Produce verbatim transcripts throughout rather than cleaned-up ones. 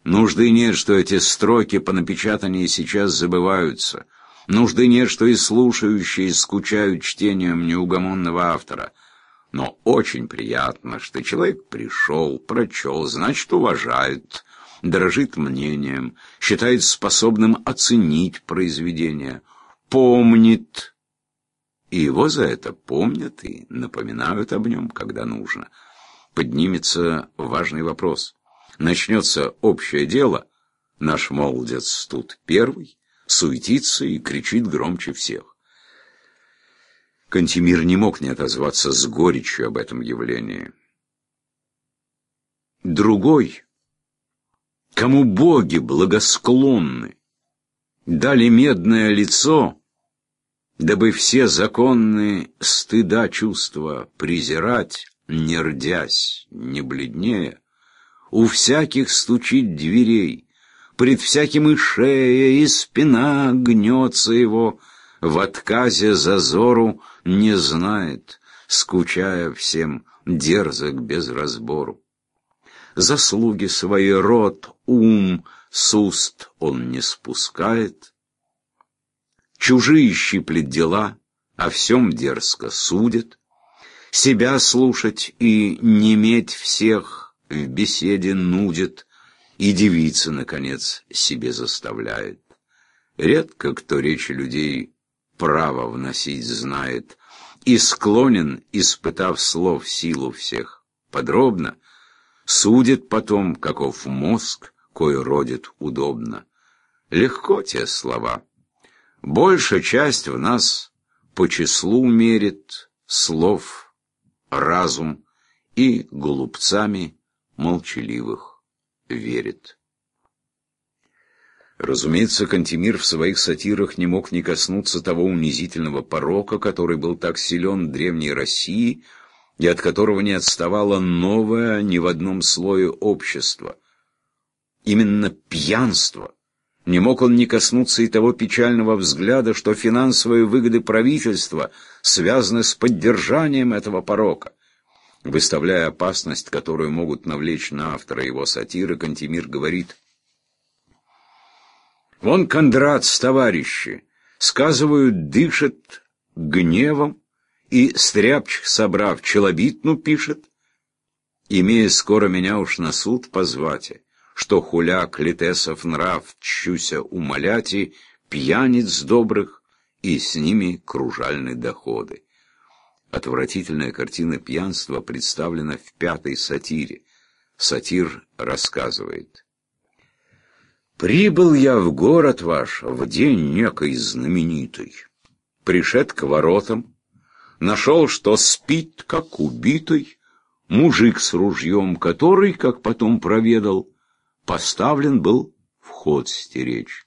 Нужды нет, что эти строки по напечатании сейчас забываются. Нужды нет, что и слушающие скучают чтением неугомонного автора. Но очень приятно, что человек пришел, прочел, значит, уважает, дорожит мнением, считает способным оценить произведение, помнит. И его за это помнят и напоминают об нем, когда нужно. Поднимется важный вопрос. Начнется общее дело, наш молодец тут первый, суетится и кричит громче всех. Кантемир не мог не отозваться с горечью об этом явлении. Другой, кому боги благосклонны, дали медное лицо, дабы все законные стыда чувства презирать, не рдясь, не бледнее, у всяких стучит дверей, пред всяким и шея, и спина гнется его, в отказе зазору не знает, скучая всем, дерзок без разбору. Заслуги свои род, ум с уст он не спускает, чужие щиплет дела, о всем дерзко судит, себя слушать и неметь всех в беседе нудит, и девица, наконец, себе заставляет. Редко кто речи людей право вносить знает, и склонен, испытав слов силу всех подробно, судит потом, каков мозг, кой родит удобно. Легко те слова. Большая часть в нас по числу мерит слов разум, и глупцами молчаливых верит. Разумеется, Кантемир в своих сатирах не мог не коснуться того унизительного порока, который был так силен в древней России и от которого не отставало новое ни в одном слое общества. Именно пьянство. Не мог он не коснуться и того печального взгляда, что финансовые выгоды правительства связаны с поддержанием этого порока. Выставляя опасность, которую могут навлечь на автора его сатиры, Кантемир говорит: «Вон Кондрат с товарищи, сказывают, дышит гневом, и, стряпчих собрав, челобитну пишет, имея скоро меня уж на суд позвати, что хуляк летесов нрав чуся умоляти, пьяниц добрых, и с ними кружальны доходы». Отвратительная картина пьянства представлена в пятой сатире. Сатир рассказывает: «Прибыл я в город ваш в день некой знаменитый. Пришед к воротам, нашел, что спит, как убитый, мужик с ружьем, который, как потом проведал, поставлен был вход стеречь.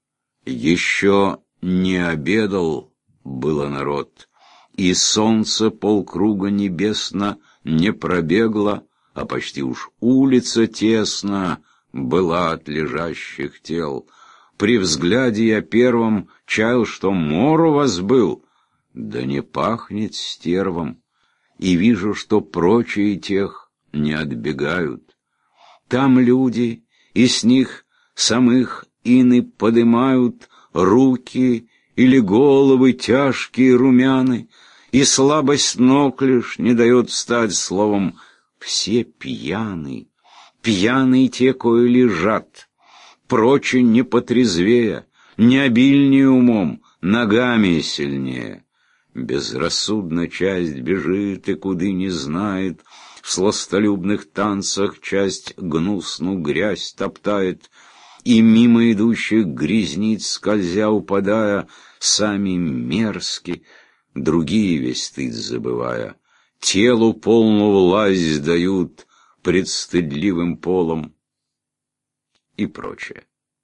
Еще не обедал было народ, и солнце полкруга небесно не пробегло, а почти уж улица тесно была от лежащих тел. При взгляде я первым чаял, что мор у вас был, да не пахнет стервом, и вижу, что прочие тех не отбегают. Там люди, и с них самых ины подымают руки или головы тяжкие румяны, и слабость ног лишь не дает встать, словом, все пьяны, пьяны те, кои лежат, проче не потрезвея, не обильнее умом, ногами сильнее. Безрассудно часть бежит и куды не знает, в сластолюбных танцах часть гнусну грязь топтает, и мимо идущих грязниц, скользя упадая, сами мерзки, другие весь стыд забывая, телу полную власть дают пред стыдливым полом и прочее.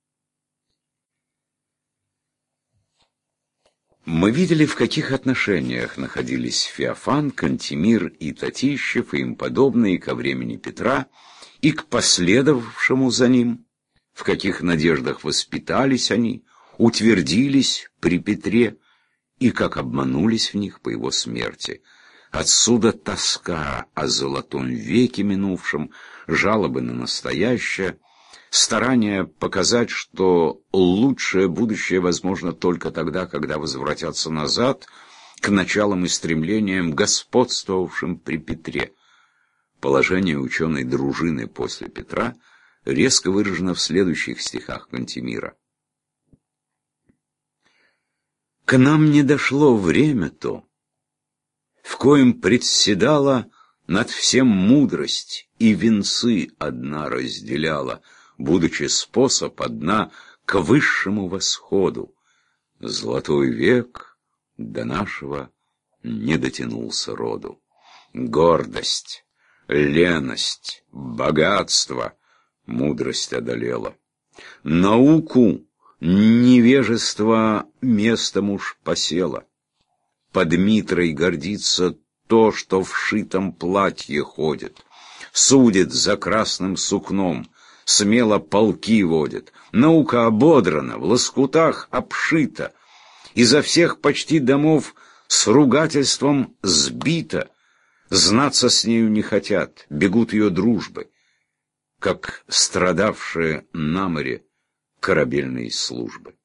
Мы видели, в каких отношениях находились Феофан, Кантемир и Татищев и им подобные ко времени Петра и к последовавшему за ним, в каких надеждах воспитались они, утвердились при Петре и как обманулись в них по его смерти. Отсюда тоска о золотом веке минувшем, жалобы на настоящее, старание показать, что лучшее будущее возможно только тогда, когда возвратятся назад к началам и стремлениям, господствовавшим при Петре. Положение ученой дружины после Петра резко выражено в следующих стихах Кантемира. «К нам не дошло время то, в коем председала над всем мудрость, и венцы одна разделяла, будучи способ одна к высшему восходу. Золотой век до нашего не дотянулся роду. Гордость, леность, богатство мудрость одолела. Науку невежество местом уж посело. Под Митрой гордится то, что в шитом платье ходит, судит за красным сукном, смело полки водит. Наука ободрана, в лоскутах обшита, изо всех почти домов с ругательством сбита. Знаться с нею не хотят, бегут ее дружбы, как страдавшие на море корабельной службы.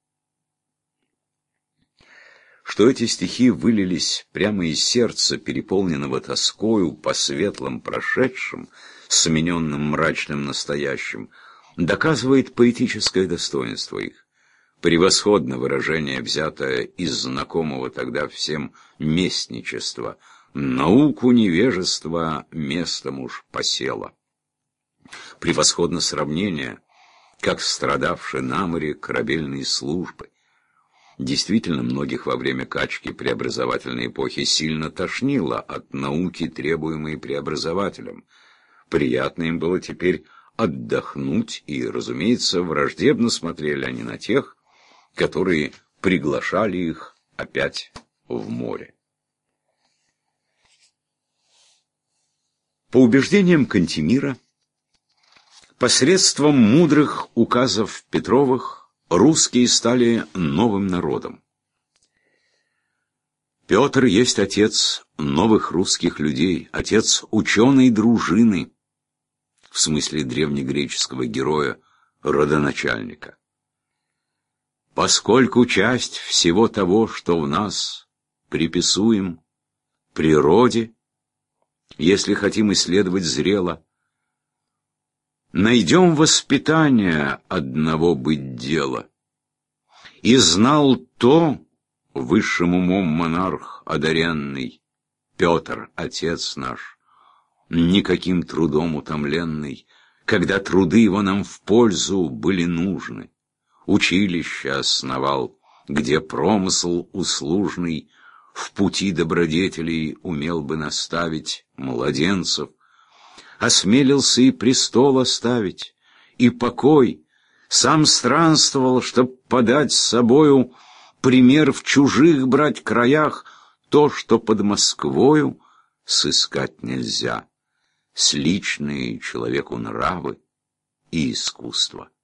Что эти стихи вылились прямо из сердца, переполненного тоскою по светлым прошедшим, смененным мрачным настоящим, доказывает поэтическое достоинство их. Превосходно выражение, взятое из знакомого тогда всем местничества: «Науку невежества местом уж посело». Превосходно сравнение, как страдавшие на море корабельной службы. Действительно, многих во время качки преобразовательной эпохи сильно тошнило от науки, требуемой преобразователем. Приятно им было теперь отдохнуть, и, разумеется, враждебно смотрели они на тех, которые приглашали их опять в море. По убеждениям Кантемира, посредством мудрых указов Петровых русские стали новым народом. Петр есть отец новых русских людей, отец ученой дружины, в смысле древнегреческого героя, родоначальника. Поскольку часть всего того, что в нас приписуем природе, если хотим исследовать зрело, найдем воспитание одного быть дела. И знал то высшим умом монарх одаренный, Петр, отец наш, никаким трудом утомленный, когда труды его нам в пользу были нужны. Училище основал, где промысл услужный в пути добродетелей умел бы наставить младенцев, осмелился и престол оставить, и покой, сам странствовал, чтоб подать с собою пример в чужих брать краях, то, что под Москвою сыскать нельзя, с личные человеку нравы и искусства.